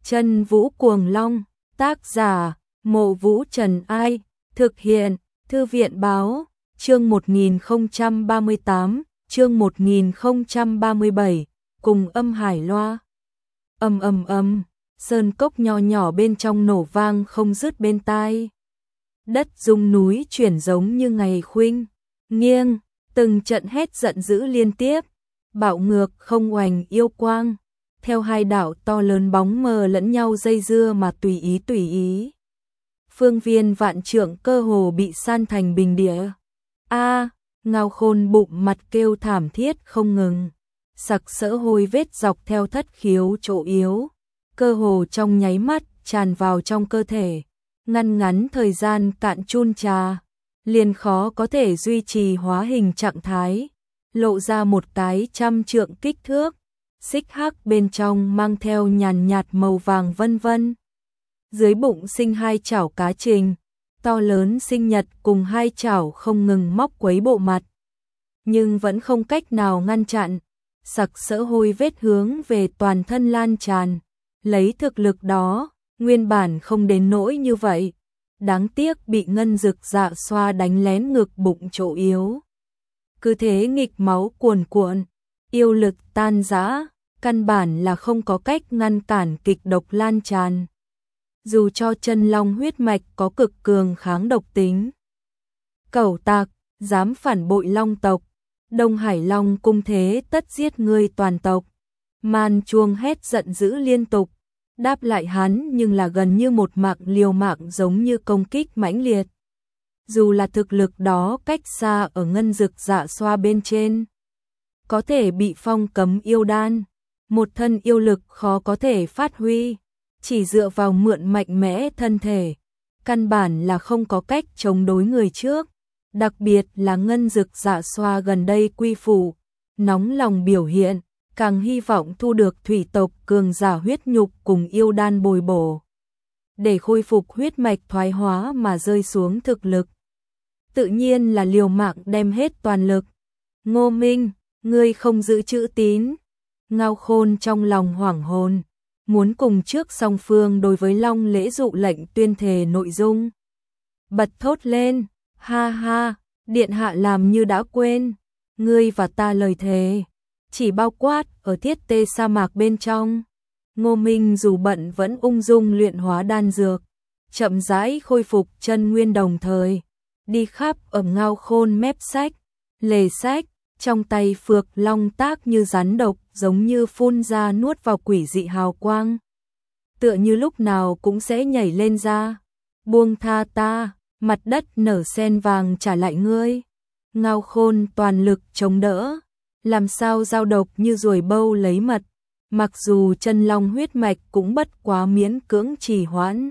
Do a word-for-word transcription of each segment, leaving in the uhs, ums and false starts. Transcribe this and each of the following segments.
Chân Vũ Cuồng Long, tác giả, Mộ Vũ Trần Ai, thực hiện, Thư viện báo, chương một nghìn không trăm ba mươi tám, chương một nghìn không trăm ba mươi bảy, cùng âm hải loa. Ầm ầm ầm, sơn cốc nho nhỏ bên trong nổ vang không dứt bên tai. Đất rung núi chuyển giống như ngày khuynh, nghiêng, từng trận hét giận dữ liên tiếp, bạo ngược không oành yêu quang. Theo hai đạo to lớn bóng mờ lẫn nhau dây dưa mà tùy ý tùy ý. Phương viên vạn trượng cơ hồ bị san thành bình địa. A, Ngao Khôn bụng mặt kêu thảm thiết không ngừng. Sặc sỡ hôi vết dọc theo thất khiếu chỗ yếu, cơ hồ trong nháy mắt tràn vào trong cơ thể, ngăn ngắn thời gian cạn chun trà, liền khó có thể duy trì hóa hình trạng thái, lộ ra một cái trăm trượng kích thước. Xích hắc bên trong mang theo nhàn nhạt màu vàng vân vân. Dưới bụng sinh hai chảo cá trình, to lớn sinh nhật cùng hai chảo không ngừng móc quấy bộ mặt. Nhưng vẫn không cách nào ngăn chặn, sặc sỡ hôi vết hướng về toàn thân lan tràn. Lấy thực lực đó, nguyên bản không đến nỗi như vậy. Đáng tiếc bị ngân dực dạ xoa đánh lén ngực bụng chỗ yếu. Cứ thế nghịch máu cuồn cuộn, yêu lực tan rã. Căn bản là không có cách ngăn cản kịch độc lan tràn. Dù cho chân long huyết mạch có cực cường kháng độc tính. Cẩu tặc, dám phản bội long tộc, Đông Hải Long cung thế tất giết ngươi toàn tộc. Man chuông hét giận dữ liên tục, đáp lại hắn nhưng là gần như một mạng liều mạng giống như công kích mãnh liệt. Dù là thực lực đó cách xa ở ngân dực dạ xoa bên trên, có thể bị phong cấm yêu đan. Một thân yêu lực khó có thể phát huy, chỉ dựa vào mượn mạnh mẽ thân thể, căn bản là không có cách chống đối người trước. Đặc biệt là ngân dực dạ xoa gần đây quy phủ, nóng lòng biểu hiện, càng hy vọng thu được thủy tộc cường giả huyết nhục cùng yêu đan bồi bổ, để khôi phục huyết mạch thoái hóa mà rơi xuống thực lực. Tự nhiên là liều mạng đem hết toàn lực. Ngô Minh, ngươi không giữ chữ tín. Ngao Khôn trong lòng hoảng hồn, muốn cùng trước song phương đối với Long lễ dụ lệnh tuyên thề nội dung. Bật thốt lên, ha ha, điện hạ làm như đã quên, ngươi và ta lời thề, chỉ bao quát ở thiết tê sa mạc bên trong. Ngô Minh dù bận vẫn ung dung luyện hóa đan dược, chậm rãi khôi phục chân nguyên đồng thời, đi khắp ở Ngao Khôn mép sách, lề sách. Trong tay phược long tác như rắn độc, giống như phun ra nuốt vào quỷ dị hào quang. Tựa như lúc nào cũng sẽ nhảy lên ra. Buông tha ta, mặt đất nở sen vàng trả lại ngươi. Ngao Khôn toàn lực chống đỡ, làm sao dao độc như ruồi bâu lấy mật. Mặc dù chân long huyết mạch cũng bất quá miễn cưỡng trì hoãn.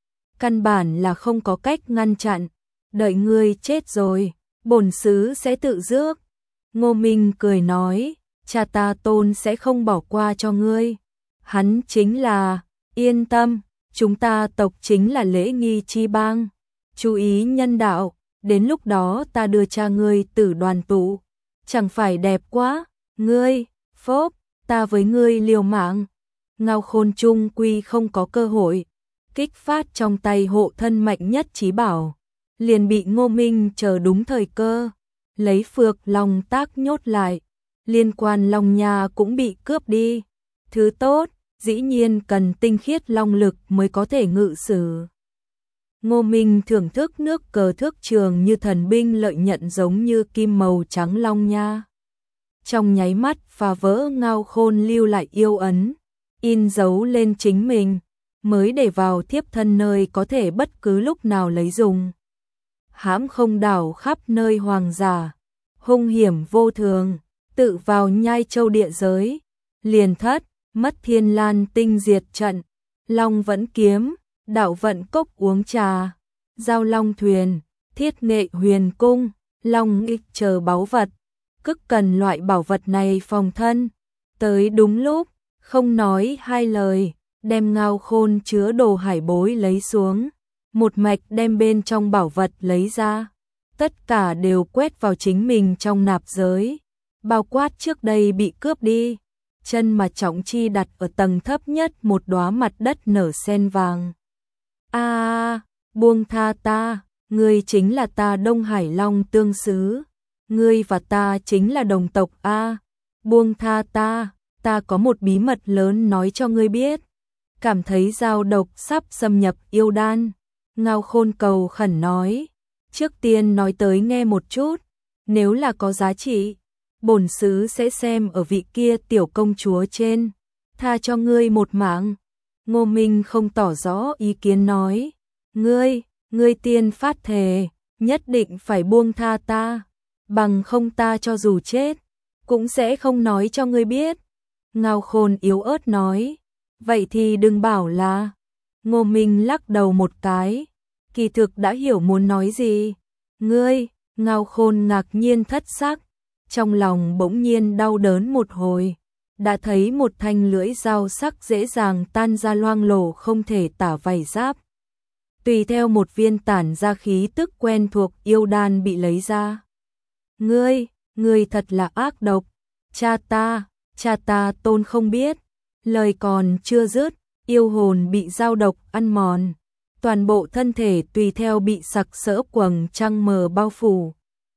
Căn bản là không có cách ngăn chặn. Đợi ngươi chết rồi, bổn sứ sẽ tự rước. Ngô Minh cười nói, cha ta Tôn sẽ không bỏ qua cho ngươi. Hắn chính là, yên tâm, chúng ta tộc chính là lễ nghi chi bang. Chú ý nhân đạo, đến lúc đó ta đưa cha ngươi tử đoàn tụ. Chẳng phải đẹp quá, ngươi, phốp, ta với ngươi liều mạng. Ngao Khôn trung quy không có cơ hội, kích phát trong tay hộ thân mạnh nhất chí bảo. Liền bị Ngô Minh chờ đúng thời cơ. Lấy phược long tác nhốt lại, liên quan long nha cũng bị cướp đi. Thứ tốt, dĩ nhiên cần tinh khiết long lực mới có thể ngự sử. Ngô Minh thưởng thức nước cờ thước trường như thần binh lợi nhận giống như kim màu trắng long nha. Trong nháy mắt phá vỡ Ngao Khôn lưu lại yêu ấn, in dấu lên chính mình, mới để vào thiếp thân nơi có thể bất cứ lúc nào lấy dùng. Hãm không đảo khắp nơi hoàng giả, hung hiểm vô thường, tự vào nhai châu địa giới, liền thất, mất thiên lan tinh diệt trận, long vẫn kiếm, đạo vận cốc uống trà, giao long thuyền, thiết nghệ huyền cung, long nghịch chờ báu vật, cực cần loại bảo vật này phòng thân. Tới đúng lúc, không nói hai lời, đem Ngao Khôn chứa đồ hải bối lấy xuống. Một mạch đem bên trong bảo vật lấy ra, tất cả đều quét vào chính mình trong nạp giới, bao quát trước đây bị cướp đi. chân mà trọng chi đặt ở tầng thấp nhất một đóa mặt đất nở sen vàng. A, buông tha ta, ngươi chính là ta Đông Hải Long Tương Sứ, ngươi và ta chính là đồng tộc a, buông tha ta, ta có một bí mật lớn nói cho ngươi biết. Cảm thấy dao độc sắp xâm nhập yêu đan, Ngao Khôn cầu khẩn nói, trước tiên nói tới nghe một chút, nếu là có giá trị, bổn sứ sẽ xem ở vị kia tiểu công chúa trên, tha cho ngươi một mạng. Ngô Minh không tỏ rõ ý kiến nói, ngươi, ngươi tiên phát thề, nhất định phải buông tha ta, bằng không ta cho dù chết, cũng sẽ không nói cho ngươi biết. Ngao Khôn yếu ớt nói, vậy thì đừng bảo là. Ngô Minh lắc đầu một cái, kỳ thực đã hiểu muốn nói gì. Ngươi, Ngao Khôn ngạc nhiên thất sắc, trong lòng bỗng nhiên đau đớn một hồi, đã thấy một thanh lưỡi dao sắc dễ dàng tan ra loang lổ không thể tả vảy giáp. Tùy theo một viên tản ra khí tức quen thuộc yêu đan bị lấy ra. Ngươi, ngươi thật là ác độc, cha ta, cha ta Tôn không biết. Lời còn chưa dứt, yêu hồn bị dao độc ăn mòn, toàn bộ thân thể tùy theo bị sặc sỡ quầng trăng mờ bao phủ,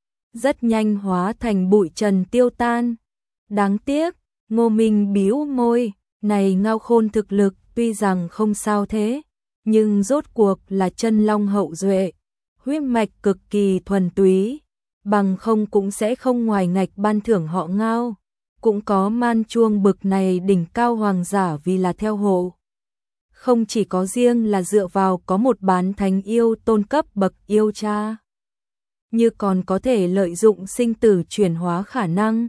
rất nhanh hóa thành bụi trần tiêu tan. Đáng tiếc, Ngô Minh bĩu môi, này Ngao Khôn thực lực tuy rằng không sao thế, nhưng rốt cuộc là chân long hậu duệ, huyết mạch cực kỳ thuần túy, bằng không cũng sẽ không ngoài ngạch ban thưởng họ Ngao. Cũng có man chuông bực này đỉnh cao hoàng giả vì là theo hộ. Không chỉ có riêng là dựa vào có một bán thánh yêu tôn cấp bậc yêu cha, như còn có thể lợi dụng sinh tử chuyển hóa khả năng,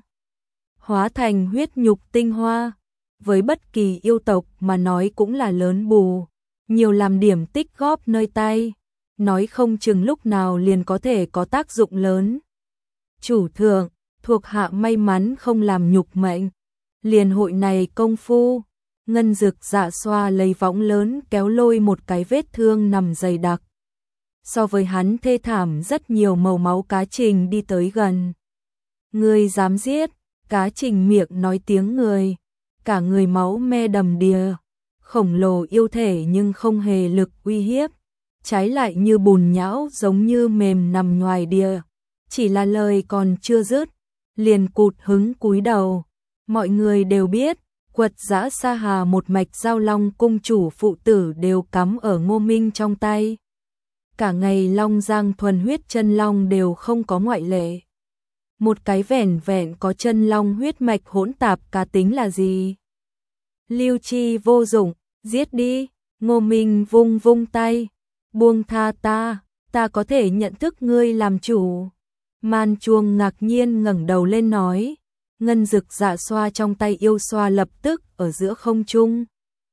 hóa thành huyết nhục tinh hoa, với bất kỳ yêu tộc mà nói cũng là lớn bù, nhiều làm điểm tích góp nơi tay, nói không chừng lúc nào liền có thể có tác dụng lớn. Chủ thượng, thuộc hạ may mắn không làm nhục mệnh, liền hội này công phu. Ngân Dực Dạ Xoa lấy võng lớn kéo lôi một cái vết thương nằm dày đặc. So với hắn thê thảm rất nhiều màu máu Cá Trình đi tới gần. Ngươi dám giết? Cá Trình miệng nói tiếng người, cả người máu me đầm đìa, khổng lồ yêu thể nhưng không hề lực uy hiếp, trái lại như bùn nhão giống như mềm nằm ngoài đìa. Chỉ là lời còn chưa dứt, liền cụt hứng cúi đầu. Mọi người đều biết, Quật Dã Sa Hà một mạch Giao Long cung chủ phụ tử đều cắm ở Ngô Minh trong tay. Cả ngày Long Giang thuần huyết chân long đều không có ngoại lệ. Một cái vẻn vẹn có chân long huyết mạch hỗn tạp cá tính là gì? Lưu chi vô dụng, giết đi. Ngô Minh vung vung tay, buông tha ta, ta có thể nhận thức ngươi làm chủ. Man Chuông ngạc nhiên ngẩng đầu lên nói, Ngân Dực Dạ Xoa trong tay yêu xoa lập tức ở giữa không trung.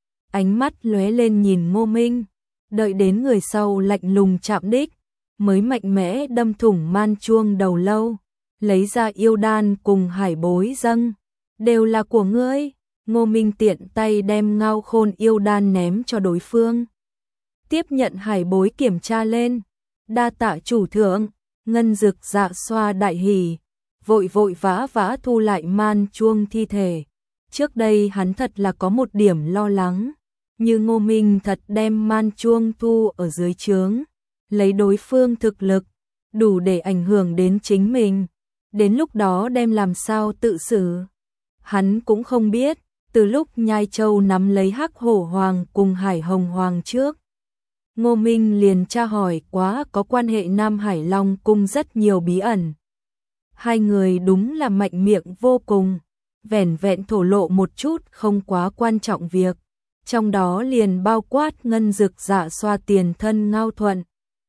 Ánh mắt lóe lên nhìn Ngô Minh, đợi đến người sau lạnh lùng chạm đích, mới mạnh mẽ đâm thủng Man Chuông đầu lâu, lấy ra yêu đan cùng hải bối dâng, đều là của ngươi. Ngô Minh tiện tay đem Ngao Khôn yêu đan ném cho đối phương. Tiếp nhận hải bối kiểm tra lên, đa tạ chủ thượng. Ngân Dực Dạ Xoa đại hỉ, vội vội vã vã thu lại Man Chuông thi thể. Trước đây hắn thật là có một điểm lo lắng, như Ngô Minh thật đem Man Chuông thu ở dưới trướng, lấy đối phương thực lực, đủ để ảnh hưởng đến chính mình. Đến lúc đó đem làm sao tự xử. Hắn cũng không biết, từ lúc Nhai Châu nắm lấy Hắc Hổ Hoàng cùng Hải Hồng Hoàng trước, Ngô Minh liền tra hỏi quá có quan hệ Nam Hải Long cung rất nhiều bí ẩn. Hai người đúng là mạnh miệng vô cùng, vẻn vẹn thổ lộ một chút không quá quan trọng việc, trong đó liền bao quát Ngân Dực Dạ Xoa tiền thân Ngao Thuận.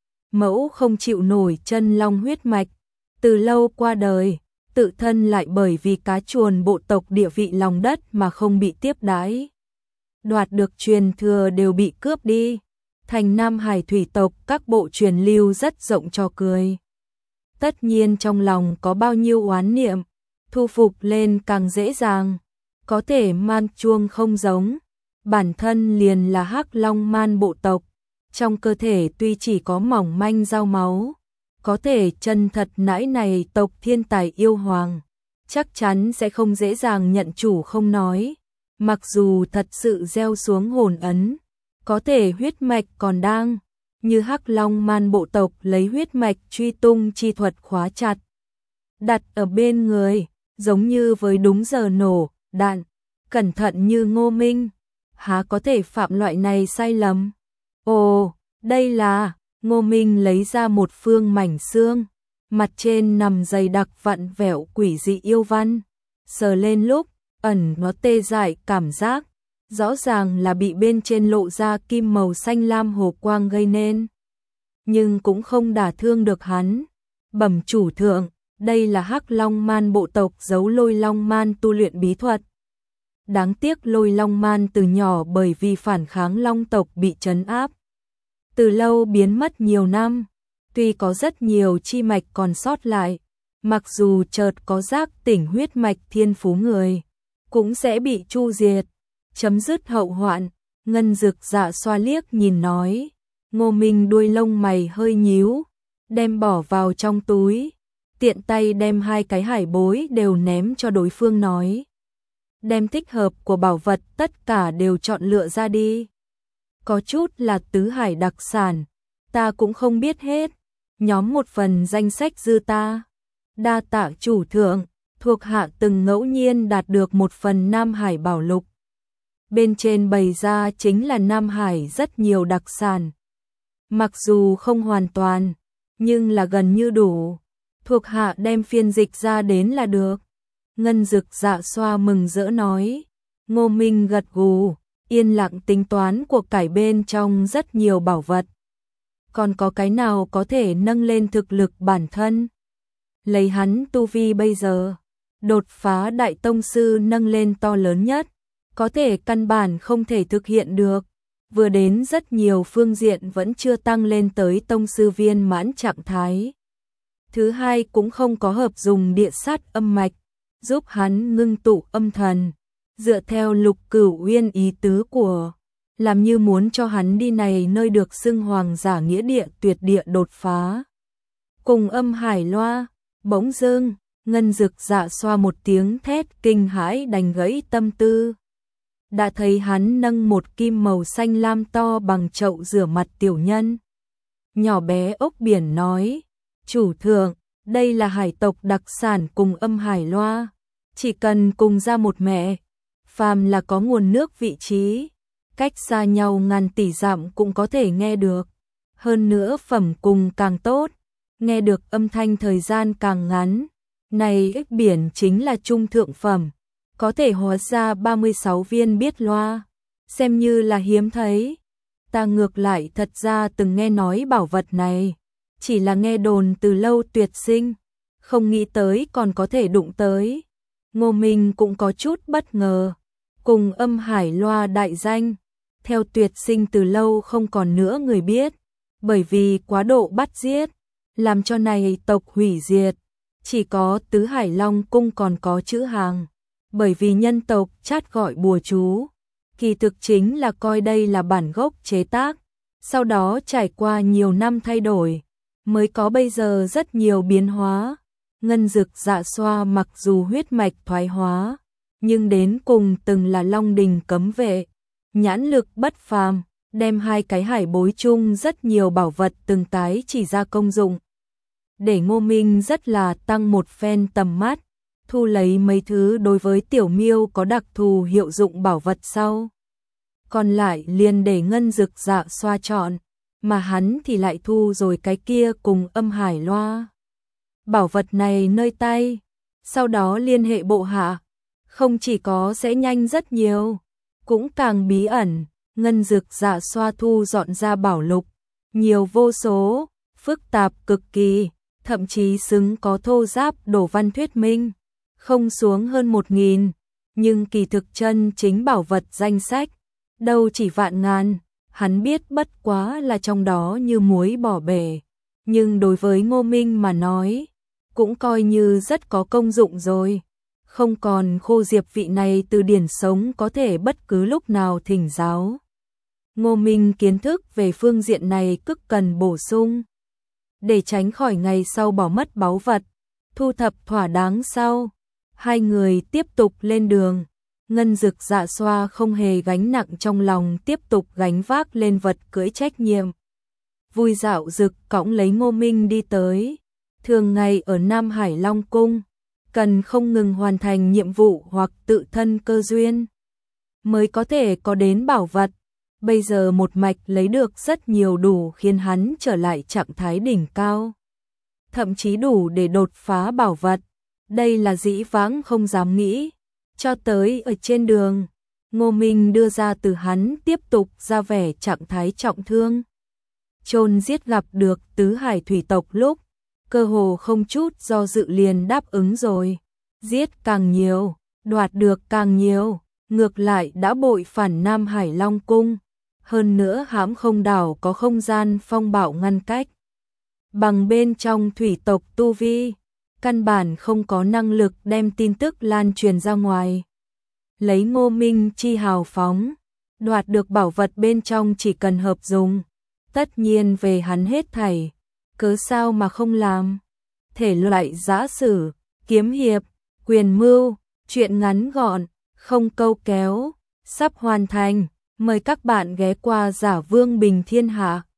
Mẫu không chịu nổi chân long huyết mạch, từ lâu qua đời, tự thân lại bởi vì cá chuồn bộ tộc địa vị lòng đất mà không bị tiếp đãi. Đoạt được truyền thừa đều bị cướp đi. Thành Nam Hải thủy tộc các bộ truyền lưu rất rộng cho cười. Tất nhiên trong lòng có bao nhiêu oán niệm, thu phục lên càng dễ dàng. Có thể Man Chuông không giống, bản thân liền là Hắc Long Man bộ tộc, trong cơ thể tuy chỉ có mỏng manh dao máu, có thể chân thật nãi này tộc thiên tài yêu hoàng, chắc chắn sẽ không dễ dàng nhận chủ không nói. Mặc dù thật sự gieo xuống hồn ấn, có thể huyết mạch còn đang, như Hắc Long Man bộ tộc lấy huyết mạch truy tung chi thuật khóa chặt, đặt ở bên người, giống như với đúng giờ nổ, đạn, cẩn thận như Ngô Minh, há có thể phạm loại này sai lầm. Ồ, đây là, Ngô Minh lấy ra một phương mảnh xương, mặt trên nằm dày đặc vặn vẹo quỷ dị yêu văn, sờ lên lúc, ẩn nó tê dại cảm giác, rõ ràng là bị bên trên lộ ra kim màu xanh lam hồ quang gây nên. Nhưng cũng không đả thương được hắn. Bẩm chủ thượng, đây là Hắc Long Man bộ tộc giấu Lôi Long Man tu luyện bí thuật. Đáng tiếc Lôi Long Man từ nhỏ bởi vì phản kháng Long tộc bị trấn áp. Từ lâu biến mất nhiều năm, tuy có rất nhiều chi mạch còn sót lại, mặc dù chợt có giác tỉnh huyết mạch thiên phú người, cũng sẽ bị chu diệt, chấm dứt hậu hoạn. Ngân Dực Dạ xoa liếc nhìn nói, Ngô Minh đuôi lông mày hơi nhíu, đem bỏ vào trong túi, tiện tay đem hai cái hải bối đều ném cho đối phương nói. Đem thích hợp của bảo vật tất cả đều chọn lựa ra đi. Có chút là tứ hải đặc sản, ta cũng không biết hết, nhóm một phần danh sách dư ta. Đa tạ chủ thượng, thuộc hạ từng ngẫu nhiên đạt được một phần Nam Hải bảo lục. Bên trên bày ra chính là Nam Hải rất nhiều đặc sản. Mặc dù không hoàn toàn, nhưng là gần như đủ. Thuộc hạ đem phiên dịch ra đến là được. Ngân Dực Dạ xoa mừng rỡ nói. Ngô Minh gật gù, yên lặng tính toán của cải bên trong rất nhiều bảo vật. Còn có cái nào có thể nâng lên thực lực bản thân? Lấy hắn tu vi bây giờ, đột phá đại tông sư nâng lên to lớn nhất, có thể căn bản không thể thực hiện được. Vừa đến rất nhiều phương diện vẫn chưa tăng lên tới tông sư viên mãn trạng thái. Thứ hai cũng không có hợp dùng địa sát âm mạch, giúp hắn ngưng tụ âm thần, dựa theo Lục Cửu Uyên ý tứ của, làm như muốn cho hắn đi này nơi được xưng hoàng giả nghĩa địa tuyệt địa đột phá. Cùng âm hải loa, bỗng dưng, Ngân Dực Dạ xoa một tiếng thét kinh hãi đành gãy tâm tư. Đã thấy hắn nâng một kim màu xanh lam to bằng chậu rửa mặt tiểu nhân. Nhỏ bé ốc biển nói, chủ thượng, đây là hải tộc đặc sản cùng âm hải loa, chỉ cần cùng ra một mẹ, phàm là có nguồn nước vị trí, cách xa nhau ngàn tỷ dặm cũng có thể nghe được. Hơn nữa phẩm cùng càng tốt, nghe được âm thanh thời gian càng ngắn. Này ếch biển chính là trung thượng phẩm, có thể hóa ra ba mươi sáu viên biết loa, xem như là hiếm thấy. Ta ngược lại thật ra từng nghe nói bảo vật này, chỉ là nghe đồn từ lâu tuyệt sinh, không nghĩ tới còn có thể đụng tới. Ngô Minh cũng có chút bất ngờ, cùng âm hải loa đại danh, theo tuyệt sinh từ lâu không còn nữa người biết, bởi vì quá độ bắt giết, làm cho này tộc hủy diệt. Chỉ có Tứ Hải Long Cung còn có chữ hàng, bởi vì nhân tộc chát gọi bùa chú, kỳ thực chính là coi đây là bản gốc chế tác, sau đó trải qua nhiều năm thay đổi, mới có bây giờ rất nhiều biến hóa. Ngân Dực Dạ xoa mặc dù huyết mạch thoái hóa, nhưng đến cùng từng là Long Đình cấm vệ, nhãn lực bất phàm, đem hai cái hải bối chung rất nhiều bảo vật từng cái chỉ ra công dụng. Để Ngô Minh rất là tăng một phen tầm mắt, thu lấy mấy thứ đối với tiểu miêu có đặc thù hiệu dụng bảo vật sau. Còn lại liền để Ngân Dực Dạ xoa chọn, mà hắn thì lại thu rồi cái kia cùng âm hải loa. Bảo vật này nơi tay, sau đó liên hệ bộ hạ, không chỉ có sẽ nhanh rất nhiều, cũng càng bí ẩn. Ngân Dực Dạ xoa thu dọn ra bảo lục, nhiều vô số, phức tạp cực kỳ, thậm chí xứng có thô giáp đổ văn thuyết minh, không xuống hơn một nghìn, nhưng kỳ thực chân chính bảo vật danh sách, đâu chỉ vạn ngàn, hắn biết bất quá là trong đó như muối bỏ bể, nhưng đối với Ngô Minh mà nói, cũng coi như rất có công dụng rồi, không còn Khô Diệp vị này từ điển sống có thể bất cứ lúc nào thỉnh giáo. Ngô Minh kiến thức về phương diện này cực cần bổ sung, để tránh khỏi ngày sau bỏ mất báu vật, thu thập thỏa đáng sau. Hai người tiếp tục lên đường. Ngân Dực Dạ Xoa không hề gánh nặng trong lòng, tiếp tục gánh vác lên vật cưỡi trách nhiệm. Vui dạo dực cõng lấy Ngô Minh đi tới. Thường ngày ở Nam Hải Long Cung, cần không ngừng hoàn thành nhiệm vụ hoặc tự thân cơ duyên mới có thể có đến bảo vật. Bây giờ một mạch lấy được rất nhiều, đủ khiến hắn trở lại trạng thái đỉnh cao. Thậm chí đủ để đột phá bảo vật. Đây là dĩ vãng không dám nghĩ. Cho tới ở trên đường, Ngô Minh đưa ra từ hắn tiếp tục ra vẻ trạng thái trọng thương. Chôn giết gặp được tứ hải thủy tộc lúc, cơ hồ không chút do dự liền đáp ứng rồi. Giết càng nhiều, đoạt được càng nhiều, ngược lại đã bội phản Nam Hải Long Cung. Hơn nữa hãm không đảo có không gian phong bạo ngăn cách. Bằng bên trong thủy tộc tu vi, căn bản không có năng lực đem tin tức lan truyền ra ngoài. Lấy Ngô Minh chi hào phóng, đoạt được bảo vật bên trong chỉ cần hợp dùng. Tất nhiên về hắn hết thảy, cớ sao mà không làm. Thể loại giã sử, kiếm hiệp, quyền mưu, truyện ngắn gọn, không câu kéo, sắp hoàn thành. Mời các bạn ghé qua Giả Vương Bình Thiên Hạ.